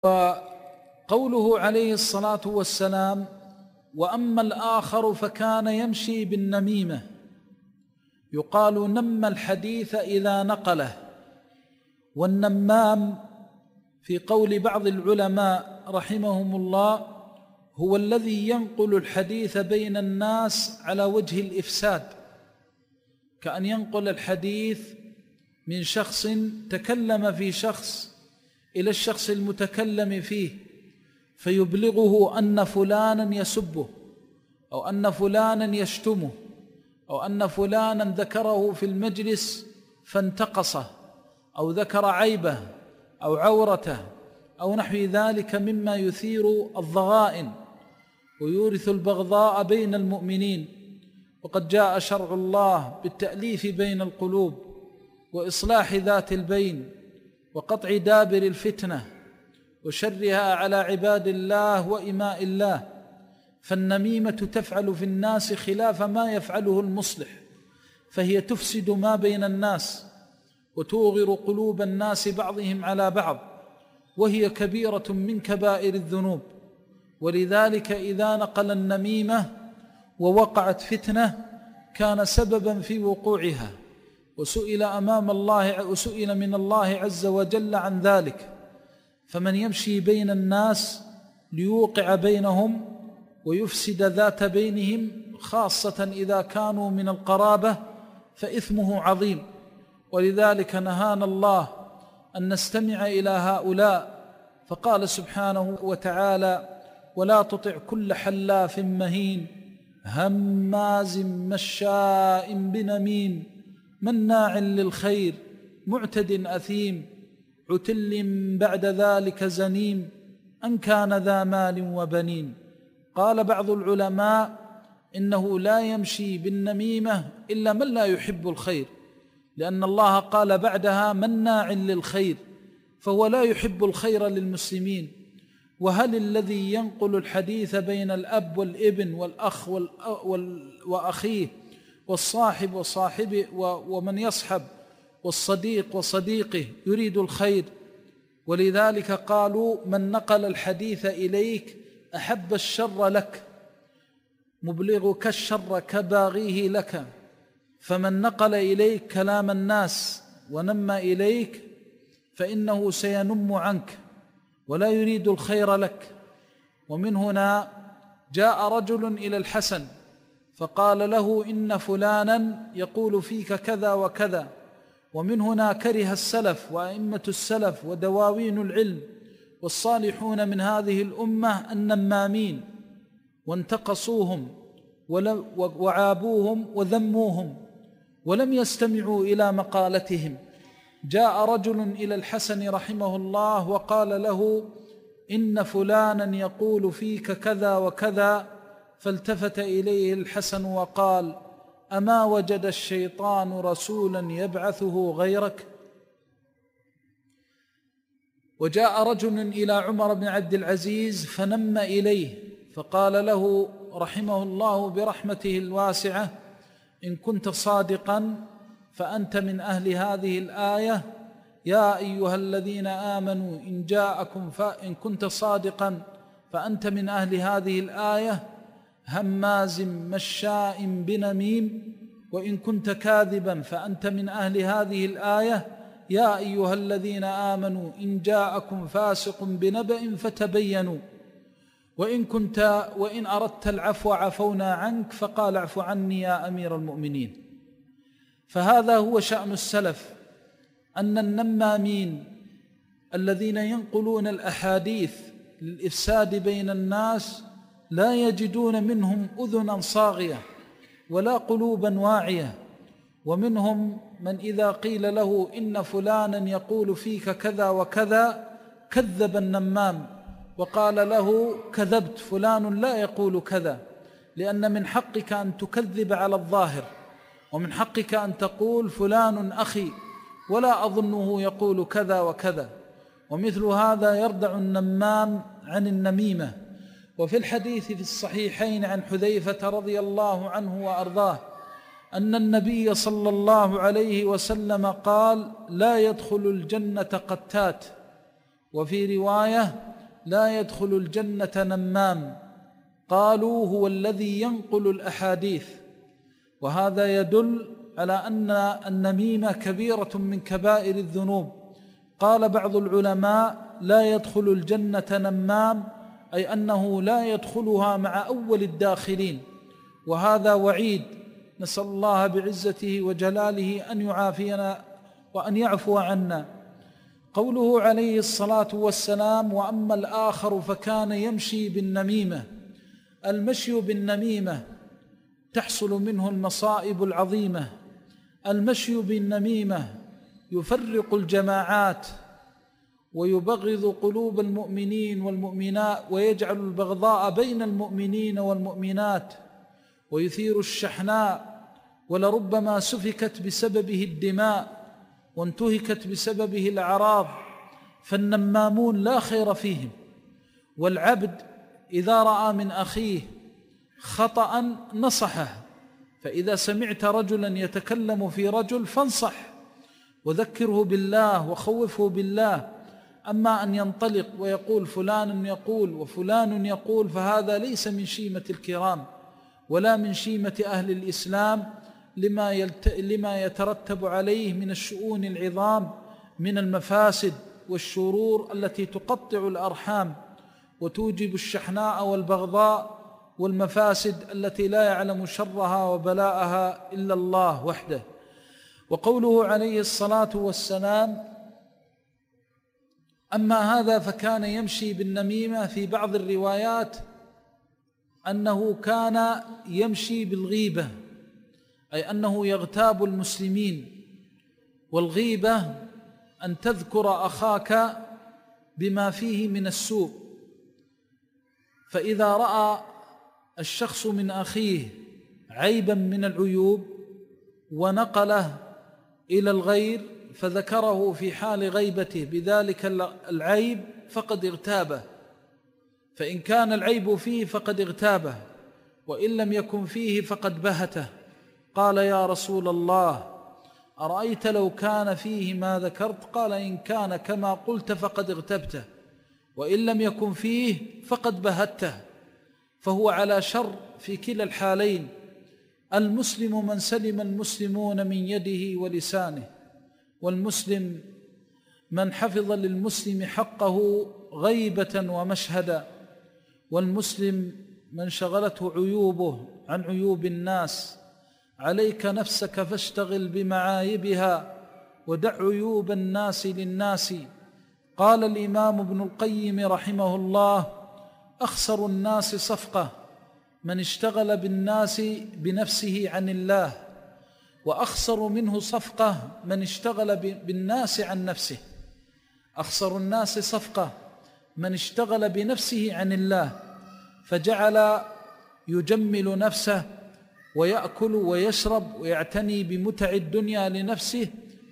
وقوله عليه الصلاة والسلام: وأما الآخر فكان يمشي بالنميمة، يقال نم الحديث إذا نقله. والنمام في قول بعض العلماء رحمهم الله هو الذي ينقل الحديث بين الناس على وجه الإفساد، كأن ينقل الحديث من شخص تكلم في شخص إلى الشخص المتكلم فيه، فيبلغه أن فلانا يسبه، أو أن فلانا يشتمه، أو أن فلانا ذكره في المجلس فانتقصه، أو ذكر عيبه أو عورته أو نحو ذلك مما يثير الضغائن ويورث البغضاء بين المؤمنين. وقد جاء شرع الله بالتأليف بين القلوب وإصلاح ذات البين وقطع دابر الفتنة وشرها على عباد الله وإماء الله. فالنميمة تفعل في الناس خلاف ما يفعله المصلح، فهي تفسد ما بين الناس وتوغر قلوب الناس بعضهم على بعض، وهي كبيرة من كبائر الذنوب. ولذلك إذا نقل النميمة ووقعت فتنة كان سببا في وقوعها، وسئل من الله عز وجل عن ذلك. فمن يمشي بين الناس ليوقع بينهم ويفسد ذات بينهم، خاصة إذا كانوا من القرابة، فإثمه عظيم. ولذلك نهانا الله أن نستمع إلى هؤلاء، فقال سبحانه وتعالى: ولا تطع كل حلاف مهين هماز مشاء بنميم مناع للخير معتد أثيم عتل بعد ذلك زنيم أن كان ذا مال وبنين. قال بعض العلماء إنه لا يمشي بالنميمة إلا من لا يحب الخير، لأن الله قال بعدها مناع للخير، فهو لا يحب الخير للمسلمين. وهل الذي ينقل الحديث بين الأب والابن والأخ وأخيه والصاحب وصاحبه ومن يصحب والصديق وصديقه يريد الخير؟ ولذلك قالوا: من نقل الحديث إليك أحب الشر لك، مبلغك الشر كباغيه لك. فمن نقل إليك كلام الناس ونم إليك فإنه سينم عنك ولا يريد الخير لك. ومن هنا جاء رجل إلى الحسن فقال له: إن فلانا يقول فيك كذا وكذا. ومن هنا كره السلف وأئمة السلف ودواوين العلم والصالحون من هذه الأمة النمامين، وانتقصوهم وعابوهم وذموهم ولم يستمعوا إلى مقالتهم. جاء رجل إلى الحسن رحمه الله وقال له: إن فلانا يقول فيك كذا وكذا. فالتفت إليه الحسن وقال: أما وجد الشيطان رسولا يبعثه غيرك؟ وجاء رجل إلى عمر بن عبد العزيز فنم إليه فقال له رحمه الله برحمته الواسعة: إن كنت صادقا فأنت من أهل هذه الآية، يا أيها الذين آمنوا إن جاءكم إن كنت صادقا فأنت من أهل هذه الآية هماز مشاء بنميم، وإن كنت كاذبا فأنت من أهل هذه الآية، يا أيها الذين آمنوا إن جاءكم فاسق بنبأ فتبينوا، وإن أردت العفو عفونا عنك. فقال: اعف عني يا أمير المؤمنين. فهذا هو شأن السلف، أن النمامين الذين ينقلون الأحاديث للإفساد بين الناس لا يجدون منهم أذنا صاغية ولا قلوبا واعية. ومنهم من إذا قيل له: إن فلانا يقول فيك كذا وكذا، كذب النمام وقال له: كذبت، فلان لا يقول كذا. لأن من حقك أن تكذب على الظاهر، ومن حقك أن تقول فلان أخي ولا أظنه يقول كذا وكذا. ومثل هذا يردع النمام عن النميمة. وفي الحديث في الصحيحين عن حذيفة رضي الله عنه وأرضاه أن النبي صلى الله عليه وسلم قال: لا يدخل الجنة قتات. وفي رواية: لا يدخل الجنة نمام. قالوا هو الذي ينقل الأحاديث، وهذا يدل على أن النميمة كبيرة من كبائر الذنوب. قال بعض العلماء لا يدخل الجنة نمام، أي أنه لا يدخلها مع أول الداخلين، وهذا وعيد، نسأل الله بعزته وجلاله أن يعافينا وأن يعفو عنا. قوله عليه الصلاة والسلام: وأما الآخر فكان يمشي بالنميمة. المشي بالنميمة تحصل منه المصائب العظيمة. المشي بالنميمة يفرق الجماعات ويبغض قلوب المؤمنين والمؤمنات، ويجعل البغضاء بين المؤمنين والمؤمنات، ويثير الشحناء، ولربما سفكت بسببه الدماء وانتهكت بسببه الأعراض. فالنمامون لا خير فيهم. والعبد إذا رأى من أخيه خطأ نصحه، فإذا سمعت رجلا يتكلم في رجل فانصح وذكره بالله وخوفه بالله. أما أن ينطلق ويقول فلان يقول وفلان يقول، فهذا ليس من شيمة الكرام ولا من شيمة أهل الإسلام، لما يترتب عليه من الشؤون العظام من المفاسد والشرور التي تقطع الأرحام وتوجب الشحناء والبغضاء والمفاسد التي لا يعلم شرها وبلاءها إلا الله وحده. وقوله عليه الصلاة والسلام: أما هذا فكان يمشي بالنميمة، في بعض الروايات أنه كان يمشي بالغيبة، أي أنه يغتاب المسلمين. والغيبة أن تذكر أخاك بما فيه من السوء. فإذا رأى الشخص من أخيه عيبا من العيوب ونقله إلى الغير فذكره في حال غيبته بذلك العيب فقد اغتابه، فإن كان العيب فيه فقد اغتابه، وإن لم يكن فيه فقد بهته. قال: يا رسول الله، أرأيت لو كان فيه ما ذكرت؟ قال: إن كان كما قلت فقد اغتبته، وإن لم يكن فيه فقد بهته. فهو على شر في كلا الحالين. المسلم من سلم المسلمون من يده ولسانه، والمسلم من حفظ للمسلم حقه غيبة ومشهدا، والمسلم من شغلته عيوبه عن عيوب الناس. عليك نفسك فاشتغل بمعايبها ودع عيوب الناس للناس. قال الإمام ابن القيم رحمه الله: أخسر الناس صفقة من اشتغل بالناس بنفسه عن الله، وأخسر منه صفقة من اشتغل بالناس عن نفسه. أخسر الناس صفقة من اشتغل بنفسه عن الله، فجعل يجمل نفسه ويأكل ويشرب ويعتني بمتع الدنيا لنفسه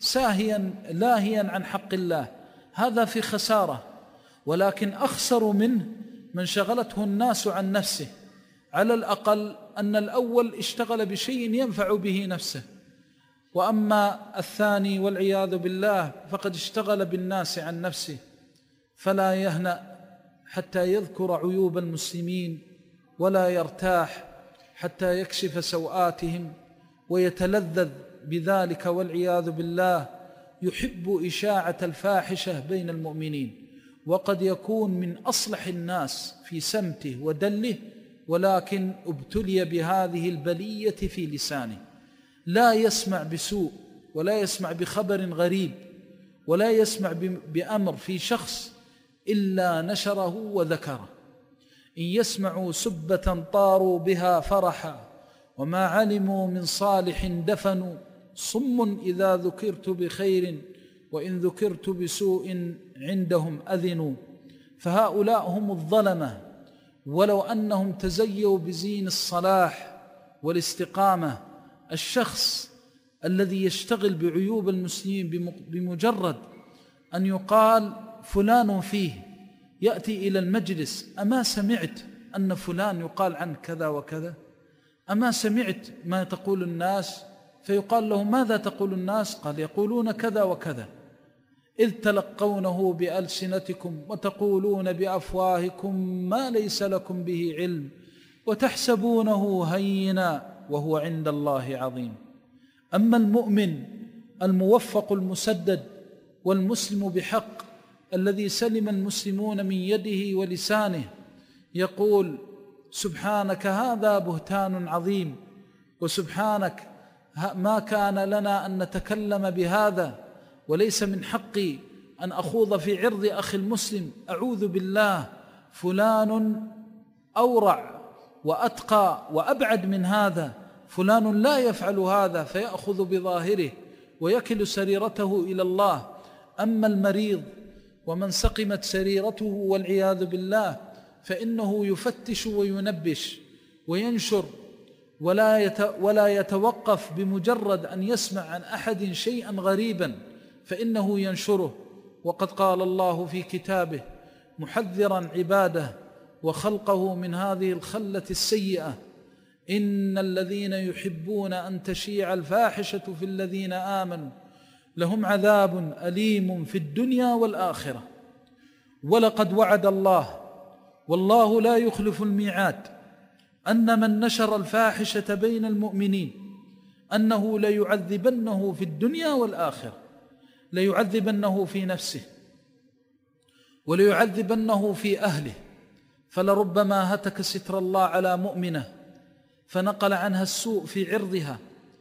لاهيا عن حق الله. هذا في خسارة. ولكن أخسر منه من شغلته الناس عن نفسه، على الأقل أن الأول اشتغل بشيء ينفع به نفسه، وأما الثاني والعياذ بالله فقد اشتغل بالناس عن نفسه. فلا يهنأ حتى يذكر عيوب المسلمين، ولا يرتاح حتى يكشف سوآتهم ويتلذذ بذلك والعياذ بالله. يحب إشاعة الفاحشة بين المؤمنين، وقد يكون من أصلح الناس في سمته ودله، ولكن ابتلي بهذه البلية في لسانه. لا يسمع بسوء، ولا يسمع بخبر غريب، ولا يسمع بأمر في شخص إلا نشره وذكره. إن يسمعوا سبة طاروا بها فرحا، وما علموا من صالح دفنوا. صم إذا ذكرت بخير، وإن ذكرت بسوء عندهم أذنوا. فهؤلاء هم الظلمة، ولو أنهم تزيوا بزين الصلاح والاستقامة. الشخص الذي يشتغل بعيوب المسلمين بمجرد أن يقال فلان فيه، يأتي إلى المجلس: أما سمعت أن فلان يقال عن كذا وكذا؟ أما سمعت ما تقول الناس؟ فيقال له: ماذا تقول الناس؟ قال: يقولون كذا وكذا. إذ تلقونه بألسنتكم وتقولون بأفواهكم ما ليس لكم به علم وتحسبونه هينا وهو عند الله عظيم. أما المؤمن الموفق المسدد والمسلم بحق الذي سلم المسلمون من يده ولسانه يقول: سبحانك هذا بهتان عظيم، وسبحانك ما كان لنا أن نتكلم بهذا، وليس من حقي أن أخوض في عرض أخي المسلم، أعوذ بالله، فلان أورع وأتقى وأبعد من هذا، فلان لا يفعل هذا، فيأخذ بظاهره ويكل سريرته إلى الله. أما المريض ومن سقمت سريرته والعياذ بالله فإنه يفتش وينبش وينشر ولا يتوقف بمجرد أن يسمع عن أحد شيئا غريبا فإنه ينشره. وقد قال الله في كتابه محذرا عباده وخلقه من هذه الخلة السيئة: إن الذين يحبون أن تشيع الفاحشة في الذين آمنوا لهم عذاب أليم في الدنيا والآخرة. ولقد وعد الله، والله لا يخلف الميعاد، أن من نشر الفاحشة بين المؤمنين أنه ليعذبنه في الدنيا والآخرة، ليعذبنه في نفسه وليعذبنه في أهله، فلربما هتك ستر الله على مؤمنة فنقل عنها السوء في عرضها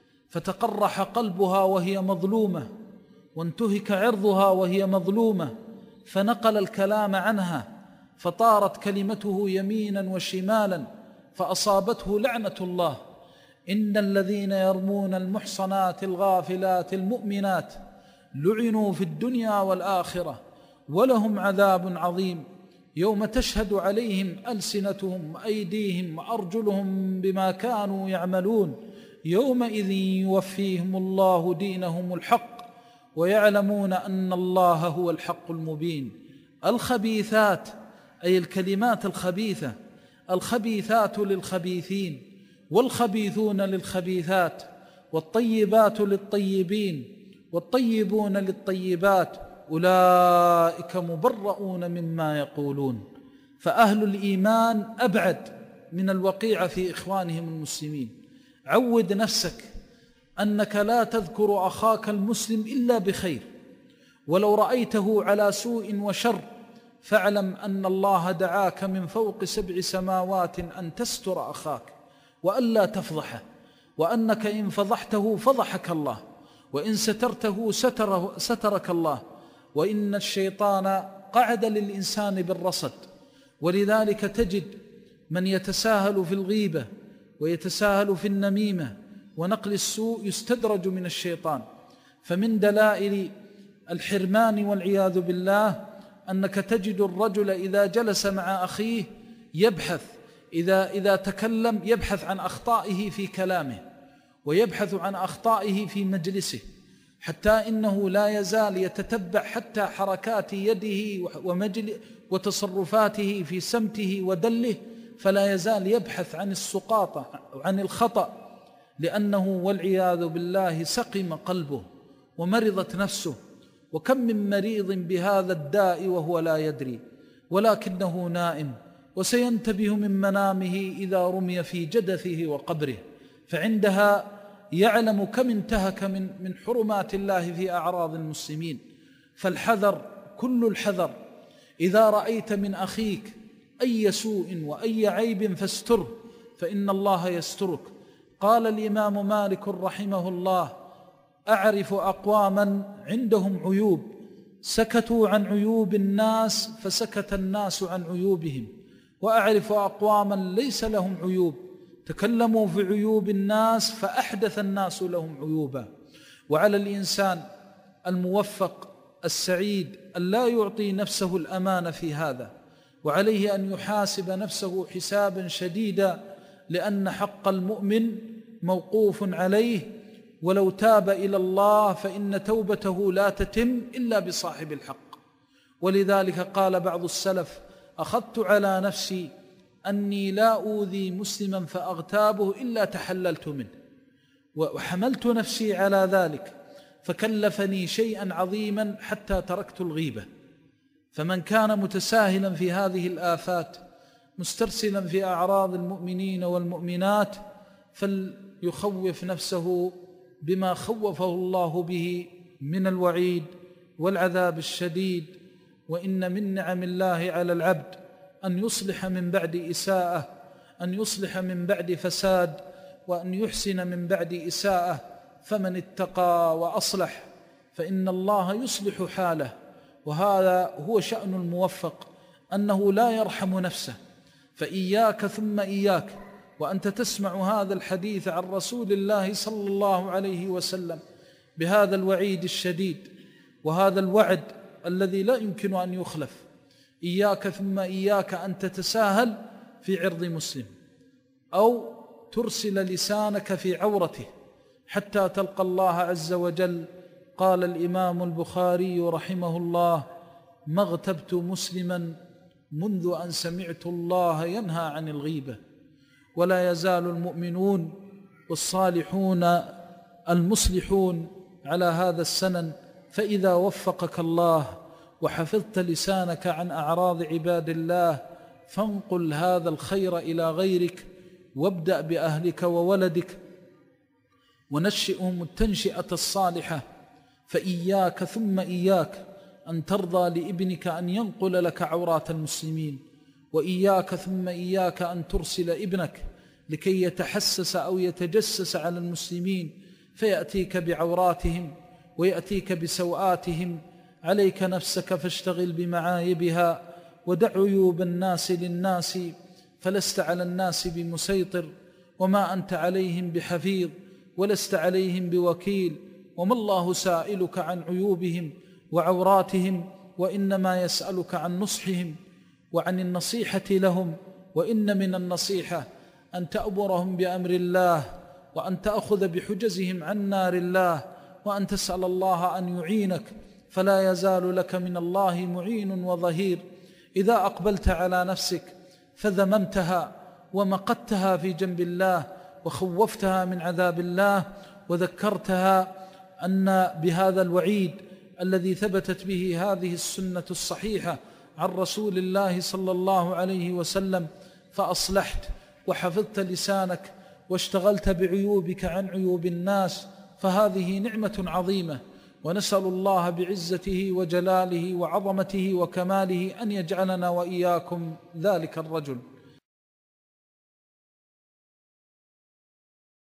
فتقرح قلبها وهي مظلومة، وانتهك عرضها وهي مظلومة فنقل الكلام عنها فطارت كلمته يمينا وشمالا فأصابته لعنة الله. إن الذين يرمون المحصنات الغافلات المؤمنات لعنوا في الدنيا والآخرة ولهم عذاب عظيم يوم تشهد عليهم ألسنتهم وأيديهم وأرجلهم بما كانوا يعملون يومئذ يوفيهم الله دينهم الحق ويعلمون أن الله هو الحق المبين. الخبيثات أي الكلمات الخبيثة، الخبيثات للخبيثين والخبيثون للخبيثات، والطيبات للطيبين والطيبون للطيبات، أولئك مبرؤون مما يقولون. فأهل الإيمان أبعد من الوقيع في إخوانهم المسلمين. عود نفسك أنك لا تذكر أخاك المسلم إلا بخير، ولو رأيته على سوء وشر فاعلم أن الله دعاك من فوق 7 سماوات أن تستر أخاك وألا تفضحه، وأنك إن فضحته فضحك الله، وإن سترته سترك الله، وإن الشيطان قعد للإنسان بالرصد. ولذلك تجد من يتساهل في الغيبة ويتساهل في النميمة ونقل السوء يستدرج من الشيطان. فمن دلائل الحرمان والعياذ بالله أنك تجد الرجل إذا جلس مع أخيه يبحث، إذا تكلم يبحث عن أخطائه في كلامه ويبحث عن أخطائه في مجلسه، حتى إنه لا يزال يتتبع حتى حركات يده وتصرفاته في سمته ودله، فلا يزال يبحث عن السقاطة وعن الخطأ، لأنه والعياذ بالله سقم قلبه ومرضت نفسه. وكم من مريض بهذا الداء وهو لا يدري، ولكنه نائم وسينتبه من منامه إذا رمي في جدثه وقبره، فعندها يعلم كم انتهك من حرمات الله في أعراض المسلمين. فالحذر كل الحذر، إذا رأيت من أخيك أي سوء وأي عيب فاستره، فإن الله يسترك. قال الإمام مالك رحمه الله: أعرف أقواما عندهم عيوب سكتوا عن عيوب الناس فسكت الناس عن عيوبهم، وأعرف أقواما ليس لهم عيوب تكلموا في عيوب الناس فأحدث الناس لهم عيوبا. وعلى الإنسان الموفق السعيد أن لا يعطي نفسه الأمان في هذا، وعليه أن يحاسب نفسه حسابا شديدا، لأن حق المؤمن موقوف عليه، ولو تاب إلى الله فإن توبته لا تتم إلا بصاحب الحق. ولذلك قال بعض السلف: أخذت على نفسي أني لا أوذي مسلما فأغتابه إلا تحللت منه، وحملت نفسي على ذلك، فكلفني شيئا عظيما حتى تركت الغيبة. فمن كان متساهلا في هذه الآفات مسترسلا في أعراض المؤمنين والمؤمنات فليخوف نفسه بما خوفه الله به من الوعيد والعذاب الشديد. وإن من نعم الله على العبد أن يصلح من بعد إساءة، أن يصلح من بعد فساد، وأن يحسن من بعد إساءة. فمن اتقى وأصلح فإن الله يصلح حاله. وهذا هو شأن الموفق، أنه لا يرحم نفسه. فإياك ثم إياك وأنت تسمع هذا الحديث عن رسول الله صلى الله عليه وسلم بهذا الوعيد الشديد وهذا الوعد الذي لا يمكن أن يخلف. إياك ثم إياك أن تتساهل في عرض مسلم أو ترسل لسانك في عورته حتى تلقى الله عز وجل. قال الإمام البخاري رحمه الله: ما اغتبت مسلما منذ أن سمعت الله ينهى عن الغيبة. ولا يزال المؤمنون والصالحون المصلحون على هذا السنن. فإذا وفقك الله وحفظت لسانك عن أعراض عباد الله فانقل هذا الخير إلى غيرك، وابدأ بأهلك وولدك ونشئهم التنشئة الصالحة. فإياك ثم إياك أن ترضى لابنك أن ينقل لك عورات المسلمين، وإياك ثم إياك أن ترسل ابنك لكي يتحسس أو يتجسس على المسلمين فيأتيك بعوراتهم ويأتيك بسوآتهم. عليك نفسك فاشتغل بمعايبها ودع عيوب الناس للناس، فلست على الناس بمسيطر وما أنت عليهم بحفيظ ولست عليهم بوكيل. وما الله سائلك عن عيوبهم وعوراتهم، وإنما يسألك عن نصحهم وعن النصيحة لهم. وإن من النصيحة أن تأمرهم بأمر الله، وأن تأخذ بحجزهم عن نار الله، وأن تسأل الله أن يعينك، فلا يزال لك من الله معين وظهير. إذا أقبلت على نفسك فذممتها ومقتها في جنب الله وخوفتها من عذاب الله وذكرتها أن بهذا الوعيد الذي ثبتت به هذه السنة الصحيحة عن رسول الله صلى الله عليه وسلم، فأصلحت وحفظت لسانك واشتغلت بعيوبك عن عيوب الناس، فهذه نعمة عظيمة. ونسأل الله بعزته وجلاله وعظمته وكماله أن يجعلنا وإياكم ذلك الرجل.